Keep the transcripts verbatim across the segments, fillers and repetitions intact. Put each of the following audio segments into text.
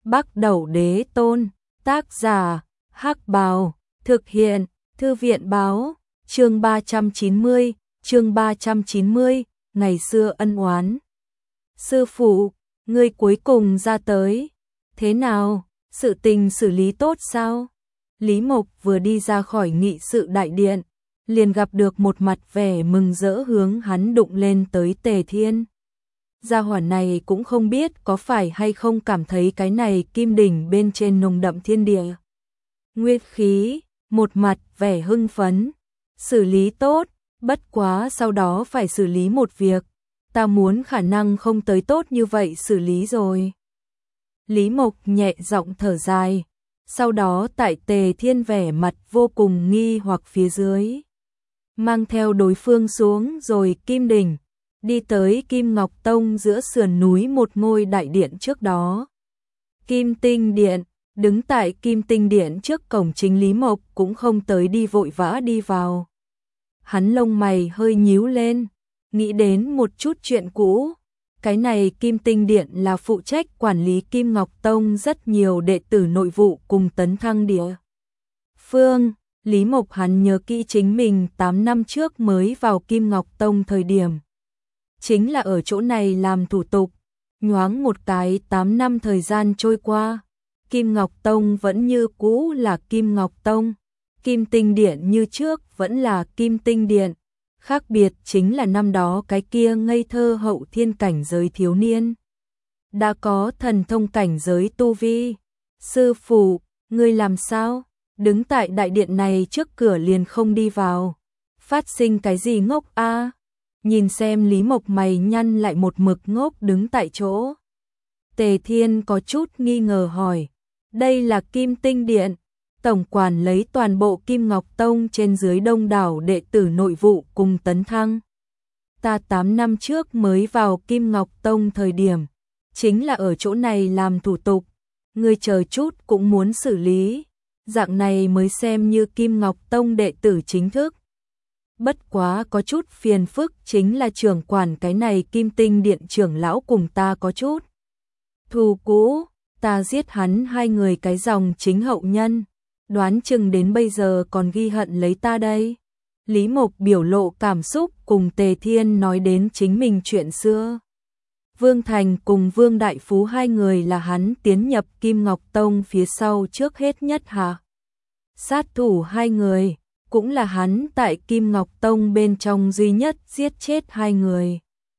Bắc Đẩu Đế Tôn, tác giả, Hắc Bào, thực hiện, Thư viện báo, chương ba trăm chín mươi, chương ba trăm chín mươi, ngày xưa ân oán. Sư phụ, ngươi cuối cùng ra tới, thế nào, sự tình xử lý tốt sao? Lý Mộc vừa đi ra khỏi nghị sự đại điện, liền gặp được một mặt vẻ mừng rỡ hướng hắn đụng lên tới Tề Thiên. Gia hỏa này cũng không biết có phải hay không cảm thấy cái này kim đỉnh bên trên nồng đậm thiên địa nguyên khí, một mặt vẻ hưng phấn. Xử lý tốt, bất quá sau đó phải xử lý một việc, ta muốn khả năng không tới tốt như vậy xử lý rồi. Lý Mộc nhẹ giọng thở dài, sau đó tại Tề Thiên vẻ mặt vô cùng nghi hoặc phía dưới, mang theo đối phương xuống rồi kim đỉnh, đi tới Kim Ngọc Tông giữa sườn núi một ngôi đại điện trước đó. Kim Tinh Điện, đứng tại Kim Tinh Điện trước cổng chính Lý Mộc cũng không tới đi vội vã đi vào. Hắn lông mày hơi nhíu lên, nghĩ đến một chút chuyện cũ. Cái này Kim Tinh Điện là phụ trách quản lý Kim Ngọc Tông rất nhiều đệ tử nội vụ cùng tấn thăng địa phương. Lý Mộc hắn nhớ kỹ chính mình tám năm trước mới vào Kim Ngọc Tông thời điểm, chính là ở chỗ này làm thủ tục. Nhoáng một cái tám năm thời gian trôi qua, Kim Ngọc Tông vẫn như cũ là Kim Ngọc Tông, Kim Tinh Điện như trước vẫn là Kim Tinh Điện. Khác biệt chính là năm đó cái kia ngây thơ hậu thiên cảnh giới thiếu niên đã có thần thông cảnh giới tu vi. Sư phụ, ngươi làm sao? Đứng tại đại điện này trước cửa liền không đi vào. Phát sinh cái gì ngốc a? À? Nhìn xem Lý Mộc mày nhăn lại một mực ngốc đứng tại chỗ. Tề Thiên có chút nghi ngờ hỏi, đây là Kim Tinh Điện, tổng quản lấy toàn bộ Kim Ngọc Tông trên dưới đông đảo đệ tử nội vụ cùng tấn thăng. Ta tám năm trước mới vào Kim Ngọc Tông thời điểm, chính là ở chỗ này làm thủ tục, ngươi chờ chút cũng muốn xử lý, dạng này mới xem như Kim Ngọc Tông đệ tử chính thức. Bất quá có chút phiền phức chính là trưởng quản cái này Kim Tinh Điện trưởng lão cùng ta có chút thù cũ, ta giết hắn hai người cái dòng chính hậu nhân, đoán chừng đến bây giờ còn ghi hận lấy ta đây. Lý Mộc biểu lộ cảm xúc cùng Tề Thiên nói đến chính mình chuyện xưa. Vương Thành cùng Vương Đại Phú hai người là hắn tiến nhập Kim Ngọc Tông phía sau trước hết nhất hạ sát thủ hai người, cũng là hắn tại Kim Ngọc Tông bên trong duy nhất giết chết hai người.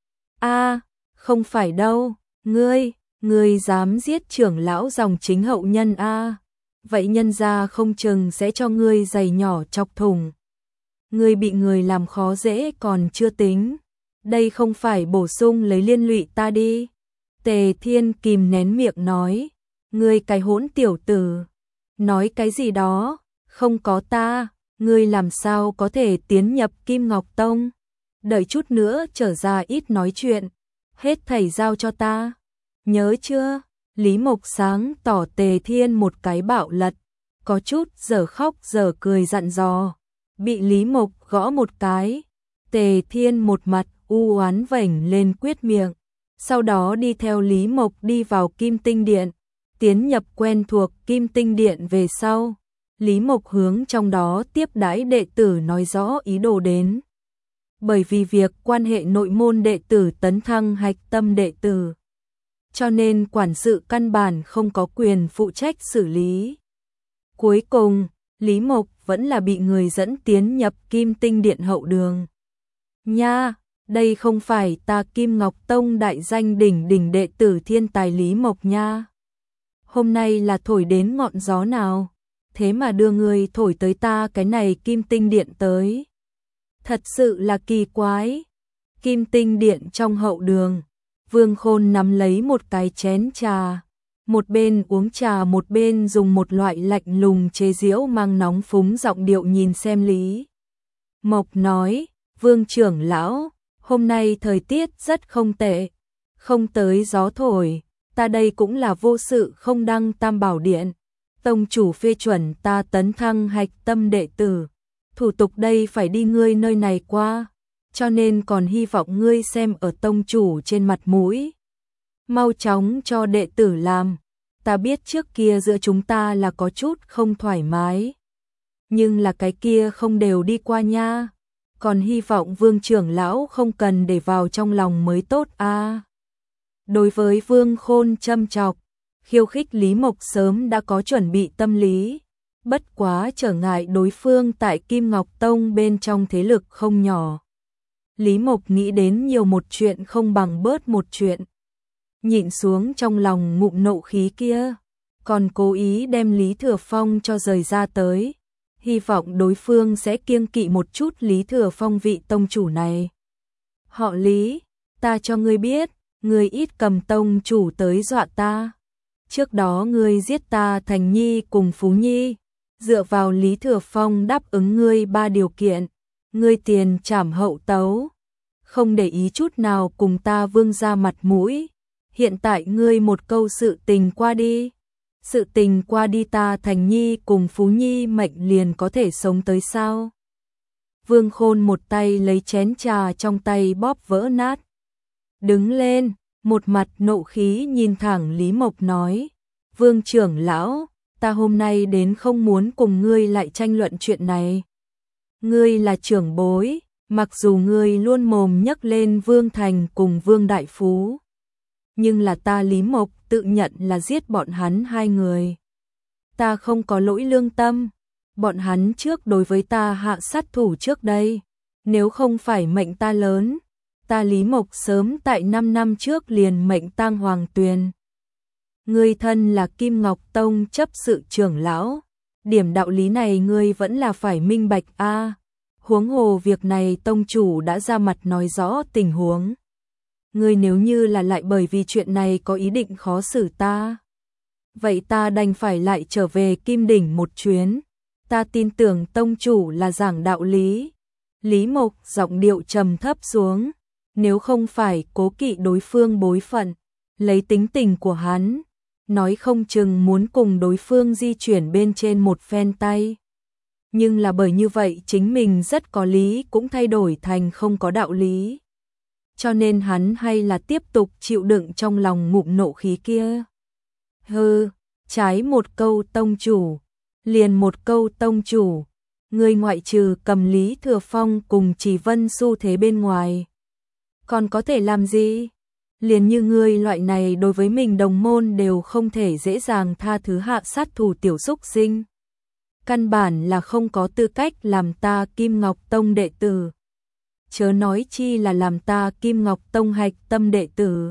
A, à, không phải đâu, ngươi, ngươi dám giết trưởng lão dòng chính hậu nhân a? À? Vậy nhân gia không chừng sẽ cho ngươi giày nhỏ chọc thủng. Ngươi bị người làm khó dễ còn chưa tính, đây không phải bổ sung lấy liên lụy ta đi. Tề Thiên kìm nén miệng nói, ngươi cái hỗn tiểu tử, nói cái gì đó, không có ta, ngươi làm sao có thể tiến nhập Kim Ngọc Tông? Đợi chút nữa trở ra ít nói chuyện, hết thảy giao cho ta, nhớ chưa? Lý Mộc sáng tỏ Tề Thiên một cái bạo lật, có chút giờ khóc giờ cười dặn dò, bị Lý Mộc gõ một cái. Tề Thiên một mặt u oán vểnh lên quyết miệng, sau đó đi theo Lý Mộc đi vào Kim Tinh Điện, tiến nhập quen thuộc Kim Tinh Điện về sau. Lý Mộc hướng trong đó tiếp đãi đệ tử nói rõ ý đồ đến. Bởi vì việc quan hệ nội môn đệ tử tấn thăng hạch tâm đệ tử, cho nên quản sự căn bản không có quyền phụ trách xử lý. Cuối cùng, Lý Mộc vẫn là bị người dẫn tiến nhập Kim Tinh Điện hậu đường. Nha, đây không phải ta Kim Ngọc Tông đại danh đỉnh đỉnh đệ tử thiên tài Lý Mộc nha. Hôm nay là thổi đến ngọn gió nào, thế mà đưa người thổi tới ta cái này Kim Tinh Điện tới. Thật sự là kỳ quái. Kim Tinh Điện trong hậu đường, Vương Khôn nắm lấy một cái chén trà, một bên uống trà một bên dùng một loại lạnh lùng chế giễu mang nóng phúng giọng điệu nhìn xem Lý Mộc nói, Vương trưởng lão, hôm nay thời tiết rất không tệ, không tới gió thổi, ta đây cũng là vô sự không đăng Tam Bảo Điện, tông chủ phê chuẩn ta tấn thăng hạch tâm đệ tử, thủ tục đây phải đi ngươi nơi này qua, cho nên còn hy vọng ngươi xem ở tông chủ trên mặt mũi, mau chóng cho đệ tử làm. ta biết trước kia giữa chúng ta là có chút không thoải mái. Nhưng là cái kia không đều đi qua nha. Còn hy vọng Vương trưởng lão không cần để vào trong lòng mới tốt a. À. Đối với Vương Khôn châm chọc, khiêu khích Lý Mộc sớm đã có chuẩn bị tâm lý. Bất quá trở ngại đối phương tại Kim Ngọc Tông bên trong thế lực không nhỏ. Lý Mộc nghĩ đến nhiều một chuyện không bằng bớt một chuyện. Nhịn xuống trong lòng ngụm nộ khí kia, còn cố ý đem Lý Thừa Phong cho rời ra tới. Hy vọng đối phương sẽ kiêng kỵ một chút Lý Thừa Phong vị tông chủ này. Họ Lý, ta cho ngươi biết, ngươi ít cầm tông chủ tới dọa ta. Trước đó ngươi giết ta Thành Nhi cùng Phú Nhi, dựa vào Lý Thừa Phong đáp ứng ngươi ba điều kiện, ngươi tiền trảm hậu tấu, không để ý chút nào cùng ta Vương ra mặt mũi. Hiện tại ngươi một câu sự tình qua đi, sự tình qua đi ta Thành Nhi cùng Phú Nhi mệnh liền có thể sống tới sao? Vương Khôn một tay lấy chén trà trong tay bóp vỡ nát. Đứng lên, một mặt nộ khí nhìn thẳng Lý Mộc nói, Vương trưởng lão, ta hôm nay đến không muốn cùng ngươi lại tranh luận chuyện này. Ngươi là trưởng bối, mặc dù ngươi luôn mồm nhắc lên Vương Thành cùng Vương Đại Phú. Nhưng là ta Lý Mộc tự nhận là giết bọn hắn hai người. Ta không có lỗi lương tâm, bọn hắn trước đối với ta hạ sát thủ trước đây. Nếu không phải mệnh ta lớn, ta Lý Mộc sớm tại năm năm trước liền mệnh tang Hoàng Tuyền. Ngươi thân là Kim Ngọc Tông chấp sự trưởng lão, điểm đạo lý này ngươi vẫn là phải minh bạch a. À. Huống hồ việc này tông chủ đã ra mặt nói rõ tình huống. Ngươi nếu như là lại bởi vì chuyện này có ý định khó xử ta, vậy ta đành phải lại trở về Kim Đỉnh một chuyến. Ta tin tưởng tông chủ là giảng đạo lý. Lý Mộc giọng điệu trầm thấp xuống, nếu không phải cố kỵ đối phương bối phận, lấy tính tình của hắn, nói không chừng muốn cùng đối phương di chuyển bên trên một phen tay. Nhưng là bởi như vậy chính mình rất có lý cũng thay đổi thành không có đạo lý. Cho nên hắn hay là tiếp tục chịu đựng trong lòng ngụm nộ khí kia. Hừ, trái một câu tông chủ, liền một câu tông chủ, người ngoại trừ cầm Lý Thừa Phong cùng Chỉ Vân xu thế bên ngoài. Còn có thể làm gì? Liền như ngươi loại này đối với mình đồng môn đều không thể dễ dàng tha thứ hạ sát thủ tiểu xúc sinh. Căn bản là không có tư cách làm ta Kim Ngọc Tông đệ tử. Chớ nói chi là làm ta Kim Ngọc Tông hạch tâm đệ tử.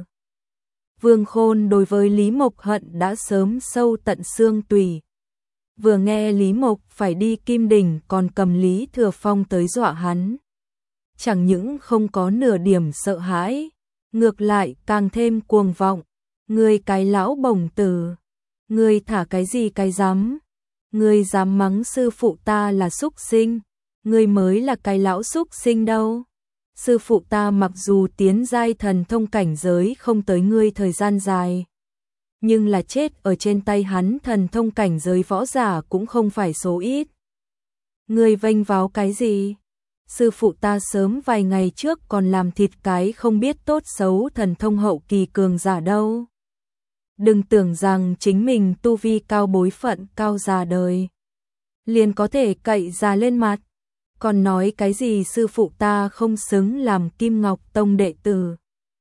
Vương Khôn đối với Lý Mộc hận đã sớm sâu tận xương tủy. Vừa nghe Lý Mộc phải đi Kim Đỉnh còn cầm Lý Thừa Phong tới dọa hắn. Chẳng những không có nửa điểm sợ hãi, ngược lại càng thêm cuồng vọng. Ngươi cái lão bổng tử, ngươi thả cái gì cái dám? Ngươi dám mắng sư phụ ta là xúc sinh, ngươi mới là cái lão xúc sinh đâu. Sư phụ ta mặc dù tiến giai thần thông cảnh giới không tới ngươi thời gian dài, nhưng là chết ở trên tay hắn thần thông cảnh giới võ giả cũng không phải số ít. Ngươi vênh váo cái gì? Sư phụ ta sớm vài ngày trước còn làm thịt cái không biết tốt xấu thần thông hậu kỳ cường giả đâu. Đừng tưởng rằng chính mình tu vi cao bối phận cao già đời, liền có thể cậy già lên mặt. Còn nói cái gì sư phụ ta không xứng làm Kim Ngọc Tông đệ tử.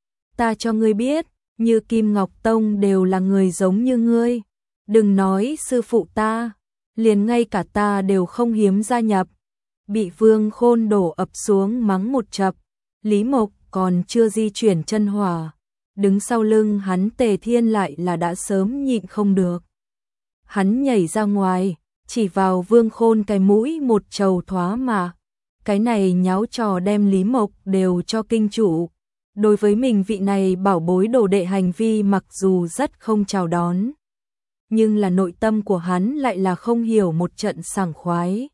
Ta cho ngươi biết, như Kim Ngọc Tông đều là người giống như ngươi. Đừng nói sư phụ ta, liền ngay cả ta đều không hiếm gia nhập. Bị Vương Khôn đổ ập xuống mắng một chập, Lý Mộc còn chưa di chuyển chân hỏa. Đứng sau lưng hắn Tề Thiên lại là đã sớm nhịn không được. Hắn nhảy ra ngoài, chỉ vào Vương Khôn cái mũi một trầu thoá mà. Cái này nháo trò đem Lý Mộc đều cho kinh chủ. Đối với mình vị này bảo bối đồ đệ hành vi mặc dù rất không chào đón, nhưng là nội tâm của hắn lại là không hiểu một trận sảng khoái.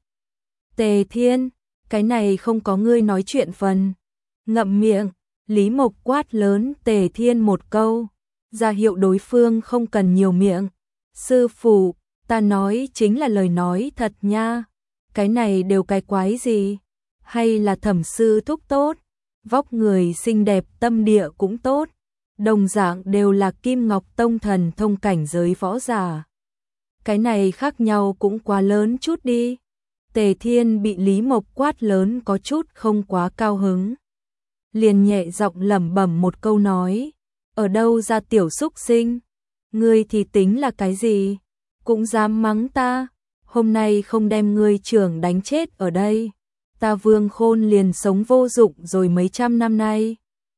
Tề Thiên, cái này không có ngươi nói chuyện phần. Ngậm miệng, Lý Mộc quát lớn Tề Thiên một câu, ra hiệu đối phương không cần nhiều miệng. Sư phụ, ta nói chính là lời nói thật nha. Cái này đều cái quái gì? Hay là thẩm sư thúc tốt, vóc người xinh đẹp tâm địa cũng tốt. đồng dạng đều là Kim Ngọc Tông thần thông cảnh giới võ giả. Cái này khác nhau cũng quá lớn chút đi. Tề Thiên bị Lý Mộc quát lớn có chút không quá cao hứng. Liền nhẹ giọng lẩm bẩm một câu nói, ở đâu ra tiểu xúc sinh, ngươi thì tính là cái gì, cũng dám mắng ta, hôm nay không đem ngươi trưởng đánh chết ở đây, ta Vương Khôn liền sống vô dụng rồi mấy trăm năm nay.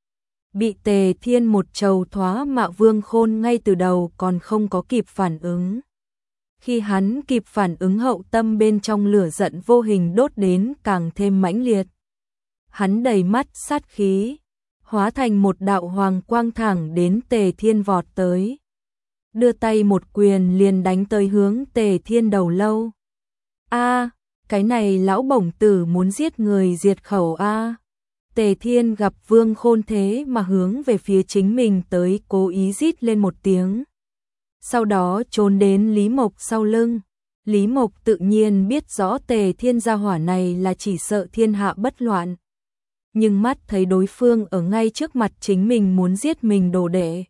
Bị Tề Thiên một trầu thoá mạ Vương Khôn ngay từ đầu còn không có kịp phản ứng. Khi hắn kịp phản ứng hậu tâm bên trong lửa giận vô hình đốt đến càng thêm mãnh liệt. Hắn đầy mắt sát khí, hóa thành một đạo hoàng quang thẳng đến Tề Thiên vọt tới. Đưa tay một quyền liền đánh tới hướng Tề Thiên đầu lâu. A, cái này lão bổng tử muốn giết người diệt khẩu a. Tề Thiên gặp Vương Khôn thế mà hướng về phía chính mình tới, cố ý rít lên một tiếng. Sau đó trốn đến Lý Mộc sau lưng. Lý Mộc tự nhiên biết rõ Tề Thiên gia hỏa này là chỉ sợ thiên hạ bất loạn. Nhưng mắt thấy đối phương ở ngay trước mặt chính mình muốn giết mình đồ đệ.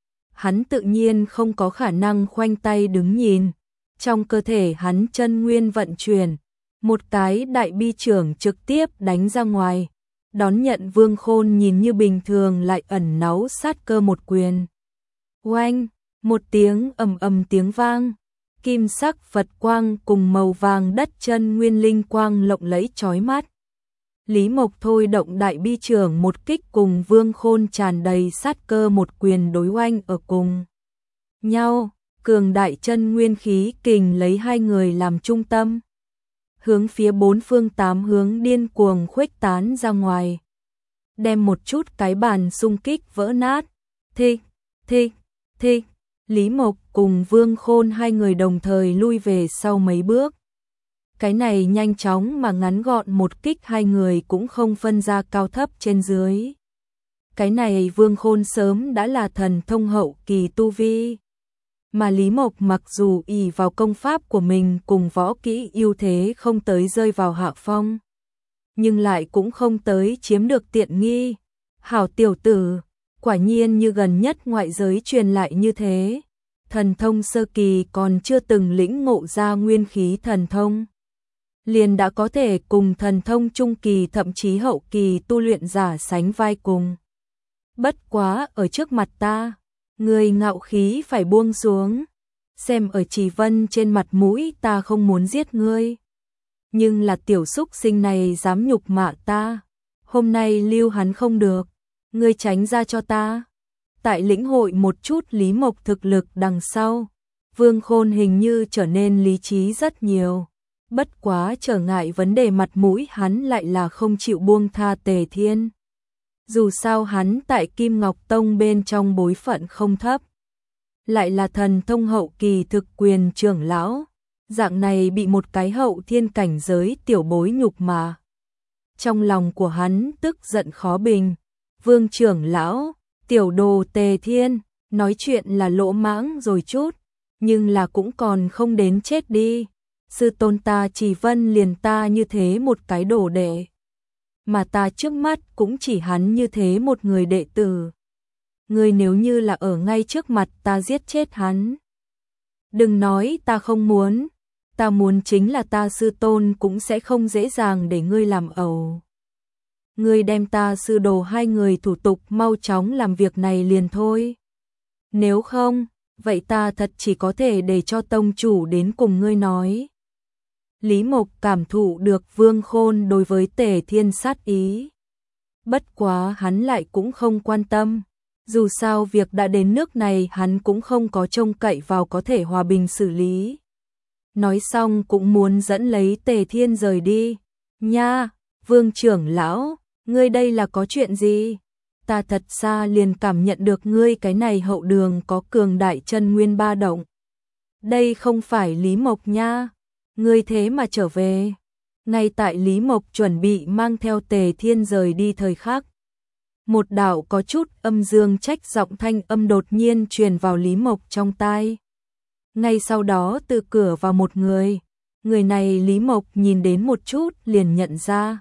Hắn tự nhiên không có khả năng khoanh tay đứng nhìn. Trong cơ thể hắn chân nguyên vận chuyển, một cái đại bi trưởng trực tiếp đánh ra ngoài. Đón nhận Vương Khôn nhìn như bình thường lại ẩn náu sát cơ một quyền. Oanh! Một tiếng ầm ầm tiếng vang, kim sắc Phật quang cùng màu vàng đất chân nguyên linh quang lộng lẫy chói mắt. Lý Mộc thôi động đại bi trưởng một kích cùng Vương Khôn tràn đầy sát cơ một quyền đối oanh ở cùng nhau, cường đại chân nguyên khí kình lấy hai người làm trung tâm, hướng phía bốn phương tám hướng điên cuồng khuếch tán ra ngoài, đem một chút cái bàn xung kích vỡ nát. Thích, thích, thích. Lý Mộc cùng Vương Khôn hai người đồng thời lui về sau mấy bước. Cái này nhanh chóng mà ngắn gọn một kích hai người cũng không phân ra cao thấp trên dưới. Cái này Vương Khôn sớm đã là thần thông hậu kỳ tu vi. Mà Lý Mộc mặc dù ỷ vào công pháp của mình cùng võ kỹ ưu thế không tới rơi vào hạ phong. Nhưng lại cũng không tới chiếm được tiện nghi. Hảo tiểu tử! Quả nhiên như gần nhất ngoại giới truyền lại như thế, thần thông sơ kỳ còn chưa từng lĩnh ngộ ra nguyên khí thần thông, liền đã có thể cùng thần thông trung kỳ thậm chí hậu kỳ tu luyện giả sánh vai cùng. Bất quá ở trước mặt ta, người ngạo khí phải buông xuống, xem ở Trì Vân trên mặt mũi ta không muốn giết ngươi. Nhưng là tiểu xúc sinh này dám nhục mạ ta, hôm nay lưu hắn không được. Ngươi tránh ra cho ta. Tại lĩnh hội một chút Lý Mộc thực lực đằng sau, Vương Khôn hình như trở nên lý trí rất nhiều. Bất quá trở ngại vấn đề mặt mũi hắn lại là không chịu buông tha Tề Thiên. Dù sao hắn tại Kim Ngọc Tông bên trong bối phận không thấp, lại là thần thông hậu kỳ thực quyền trưởng lão, dạng này bị một cái hậu thiên cảnh giới tiểu bối nhục mà. Trong lòng của hắn tức giận khó bình. Vương trưởng lão, tiểu đồ Tề Thiên, nói chuyện là lỗ mãng rồi chút, nhưng là cũng còn không đến chết đi. Sư tôn ta Trì Vân liền ta như thế một cái đồ đệ, mà ta trước mắt cũng chỉ hắn như thế một người đệ tử. Ngươi nếu như là ở ngay trước mặt ta giết chết hắn. Đừng nói ta không muốn, ta muốn chính là ta sư tôn cũng sẽ không dễ dàng để ngươi làm ẩu. Ngươi đem ta sư đồ hai người thủ tục mau chóng làm việc này liền thôi. Nếu không, vậy ta thật chỉ có thể để cho tông chủ đến cùng ngươi nói. Lý Mộc cảm thụ được Vương Khôn đối với Tề Thiên sát ý. Bất quá hắn lại cũng không quan tâm. Dù sao việc đã đến nước này hắn cũng không có trông cậy vào có thể hòa bình xử lý. Nói xong cũng muốn dẫn lấy Tề Thiên rời đi. Nha, Vương trưởng lão, ngươi đây là có chuyện gì? Ta thật xa liền cảm nhận được ngươi cái này hậu đường có cường đại chân nguyên ba động. Đây không phải Lý Mộc nha, ngươi thế mà trở về. Ngay tại Lý Mộc chuẩn bị mang theo Tề Thiên rời đi thời khắc, một đạo có chút âm dương trách giọng thanh âm đột nhiên truyền vào Lý Mộc trong tai. Ngay sau đó từ cửa vào một người, người này Lý Mộc nhìn đến một chút liền nhận ra.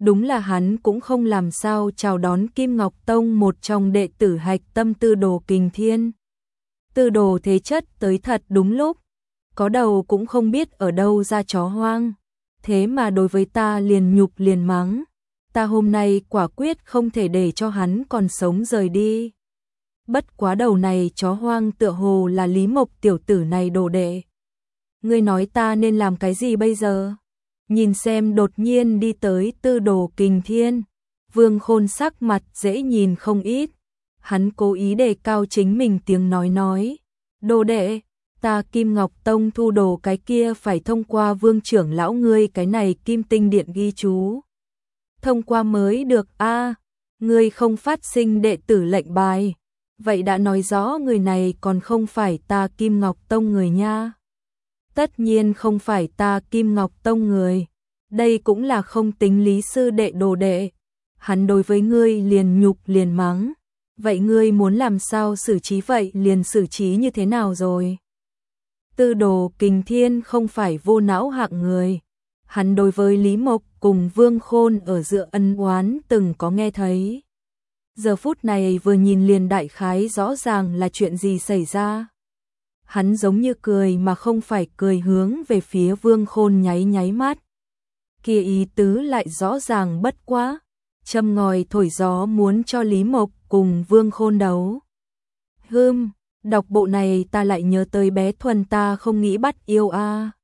Đúng là hắn cũng không làm sao chào đón Kim Ngọc Tông một trong đệ tử hạch tâm Tư Đồ Kình Thiên. Tư Đồ thế chất tới thật đúng lúc, có đầu cũng không biết ở đâu ra chó hoang, thế mà đối với ta liền nhục liền mắng, ta hôm nay quả quyết không thể để cho hắn còn sống rời đi. Bất quá đầu này chó hoang tựa hồ là Lý Mộc tiểu tử này đồ đệ. Ngươi nói ta nên làm cái gì bây giờ? Nhìn xem đột nhiên đi tới Tư Đồ Kình Thiên, Vương Khôn sắc mặt dễ nhìn không ít, hắn cố ý đề cao chính mình tiếng nói nói, đồ đệ, ta Kim Ngọc Tông thu đồ cái kia phải thông qua Vương trưởng lão ngươi cái này Kim Tinh Điện ghi chú. Thông qua mới được a, à, ngươi không phát sinh đệ tử lệnh bài, vậy đã nói rõ người này còn không phải ta Kim Ngọc Tông người nha. Tất nhiên không phải ta Kim Ngọc Tông người, đây cũng là không tính Lý sư đệ đồ đệ, hắn đối với ngươi liền nhục liền mắng, vậy ngươi muốn làm sao xử trí vậy liền xử trí như thế nào rồi? Tư Đồ Kình Thiên không phải vô não hạng người, hắn đối với Lý Mộc cùng Vương Khôn ở giữa ân oán từng có nghe thấy. Giờ phút này vừa nhìn liền đại khái rõ ràng là chuyện gì xảy ra. Hắn giống như cười mà không phải cười hướng về phía Vương Khôn nháy nháy mắt. Kia ý tứ lại rõ ràng bất quá, châm ngòi thổi gió muốn cho Lý Mộc cùng Vương Khôn đấu. Hừm, đọc bộ này ta lại nhớ tới bé Thuần ta không nghĩ bắt yêu a. À.